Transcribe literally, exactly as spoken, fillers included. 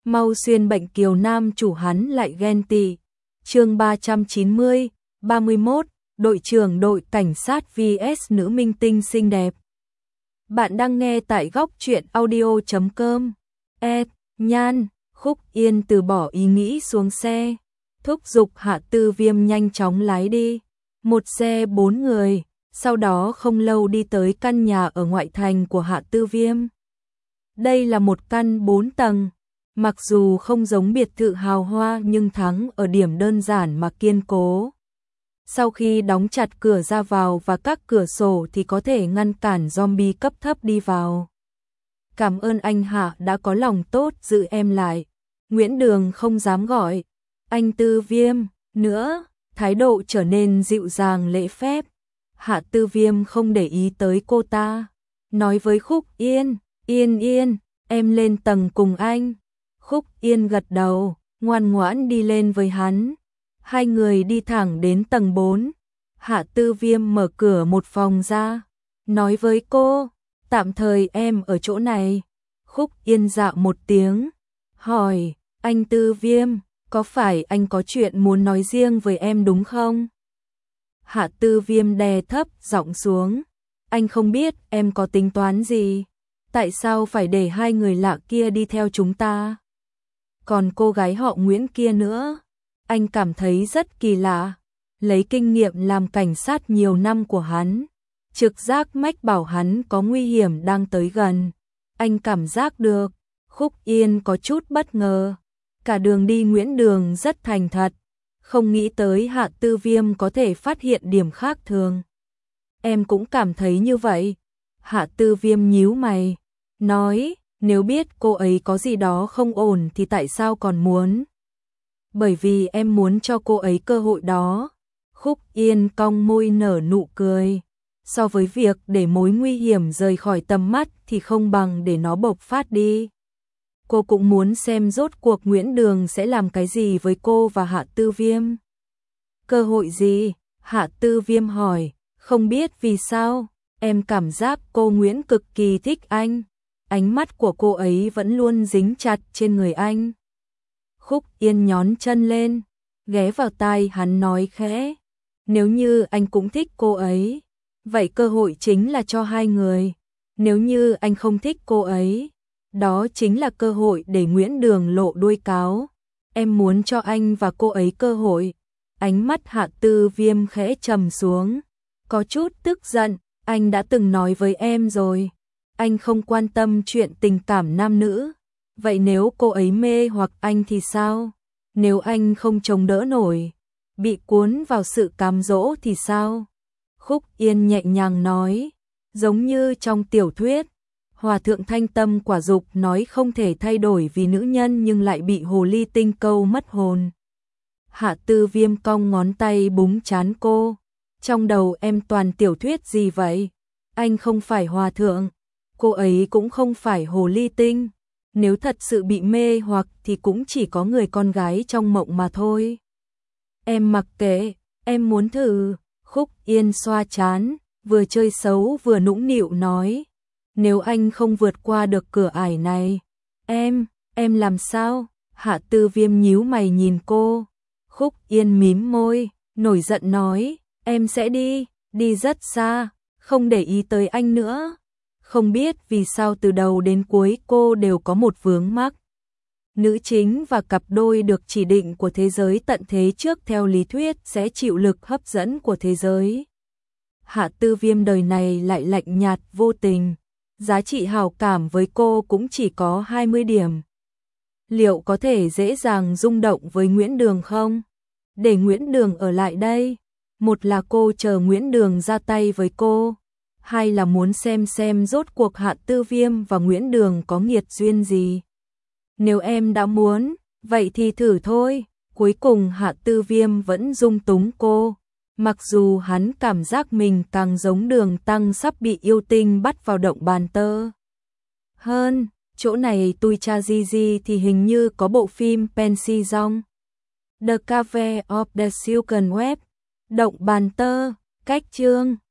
mau xuyên bệnh kiều nam chủ hắn lại ghen tị. Chương ba trăm chín mươi, ba mươi mốt, đội trưởng đội cảnh sát vs nữ minh tinh xinh đẹp. Bạn đang nghe tại góc truyện audio chấm com. Ed, Nhan, Khúc Yên từ bỏ ý nghĩ xuống xe, thúc giục Hạ Tư Viêm nhanh chóng lái đi. Một xe bốn người, sau đó không lâu đi tới căn nhà ở ngoại thành của Hạ Tư Viêm. Đây là một căn bốn tầng, mặc dù không giống biệt thự hào hoa nhưng thắng ở điểm đơn giản mà kiên cố. Sau khi đóng chặt cửa ra vào và các cửa sổ thì có thể ngăn cản zombie cấp thấp đi vào. Cảm ơn anh Hạ đã có lòng tốt giữ em lại. Nguyễn Đường không dám gọi anh Tư Viêm nữa, thái độ trở nên dịu dàng lễ phép. Hạ Tư Viêm không để ý tới cô ta, nói với Khúc Yên, Yên Yên, em lên tầng cùng anh. Khúc Yên gật đầu, ngoan ngoãn đi lên với hắn. Hai người đi thẳng đến tầng bốn. Hạ Tư Viêm mở cửa một phòng ra, nói với cô, tạm thời em ở chỗ này. Khúc Yên dạ một tiếng, hỏi, anh Tư Viêm, có phải anh có chuyện muốn nói riêng với em đúng không? Hạ Tư Viêm đè thấp giọng xuống, anh không biết em có tính toán gì, tại sao phải để hai người lạ kia đi theo chúng ta? Còn cô gái họ Nguyễn kia nữa, anh cảm thấy rất kỳ lạ. Lấy kinh nghiệm làm cảnh sát nhiều năm của hắn, trực giác mách bảo hắn có nguy hiểm đang tới gần. Anh cảm giác được. Khúc Yên có chút bất ngờ. Cả đường đi Nguyễn Đường rất thành thật, không nghĩ tới Hạ Tư Viêm có thể phát hiện điểm khác thường. Em cũng cảm thấy như vậy. Hạ Tư Viêm nhíu mày, nói, nếu biết cô ấy có gì đó không ổn thì tại sao còn muốn? Bởi vì em muốn cho cô ấy cơ hội đó. Khúc Yên cong môi nở nụ cười. So với việc để mối nguy hiểm rời khỏi tầm mắt thì không bằng để nó bộc phát đi. Cô cũng muốn xem rốt cuộc Nguyễn Đường sẽ làm cái gì với cô và Hạ Tư Viêm. Cơ hội gì? Hạ Tư Viêm hỏi. Không biết vì sao, em cảm giác cô Nguyễn cực kỳ thích anh. Ánh mắt của cô ấy vẫn luôn dính chặt trên người anh. Khúc Yên nhón chân lên, ghé vào tai hắn nói khẽ, nếu như anh cũng thích cô ấy, vậy cơ hội chính là cho hai người. Nếu như anh không thích cô ấy, đó chính là cơ hội để Nguyễn Đường lộ đuôi cáo. Em muốn cho anh và cô ấy cơ hội. Ánh mắt Hạ Tư Viêm khẽ trầm xuống, có chút tức giận, anh đã từng nói với em rồi, anh không quan tâm chuyện tình cảm nam nữ. Vậy nếu cô ấy mê hoặc anh thì sao? Nếu anh không chống đỡ nổi, bị cuốn vào sự cám dỗ thì sao? Khúc Yên nhẹ nhàng nói, giống như trong tiểu thuyết, Hòa thượng Thanh Tâm Quả Dục nói không thể thay đổi vì nữ nhân nhưng lại bị hồ ly tinh câu mất hồn. Hạ Tư Viêm cong ngón tay búng trán cô, trong đầu em toàn tiểu thuyết gì vậy? Anh không phải hòa thượng, cô ấy cũng không phải hồ ly tinh. Nếu thật sự bị mê hoặc thì cũng chỉ có người con gái trong mộng mà thôi. Em mặc kệ, em muốn thử. Khúc Yên xoa trán, vừa chơi xấu vừa nũng nịu nói, nếu anh không vượt qua được cửa ải này, em, em làm sao? Hạ Tư Viêm nhíu mày nhìn cô. Khúc Yên mím môi, nổi giận nói, em sẽ đi, đi rất xa, không để ý tới anh nữa. Không biết vì sao từ đầu đến cuối cô đều có một vướng mắc. Nữ chính và cặp đôi được chỉ định của thế giới tận thế trước theo lý thuyết sẽ chịu lực hấp dẫn của thế giới. Hạ Tư Viêm đời này lại lạnh nhạt vô tình, giá trị hảo cảm với cô cũng chỉ có hai mươi điểm. Liệu có thể dễ dàng rung động với Nguyễn Đường không? Để Nguyễn Đường ở lại đây, một là cô chờ Nguyễn Đường ra tay với cô, hai là muốn xem xem rốt cuộc Hạ Tư Viêm và Nguyễn Đường có nghiệt duyên gì. Nếu em đã muốn, vậy thì thử thôi. Cuối cùng Hạ Tư Viêm vẫn dung túng cô, mặc dù hắn cảm giác mình càng giống Đường Tăng sắp bị yêu tinh bắt vào động bàn tơ. Hơn, chỗ này tui cha gì gì thì hình như có bộ phim Pansy Dong. The Cave of the Silken Web, động bàn tơ, cách chương.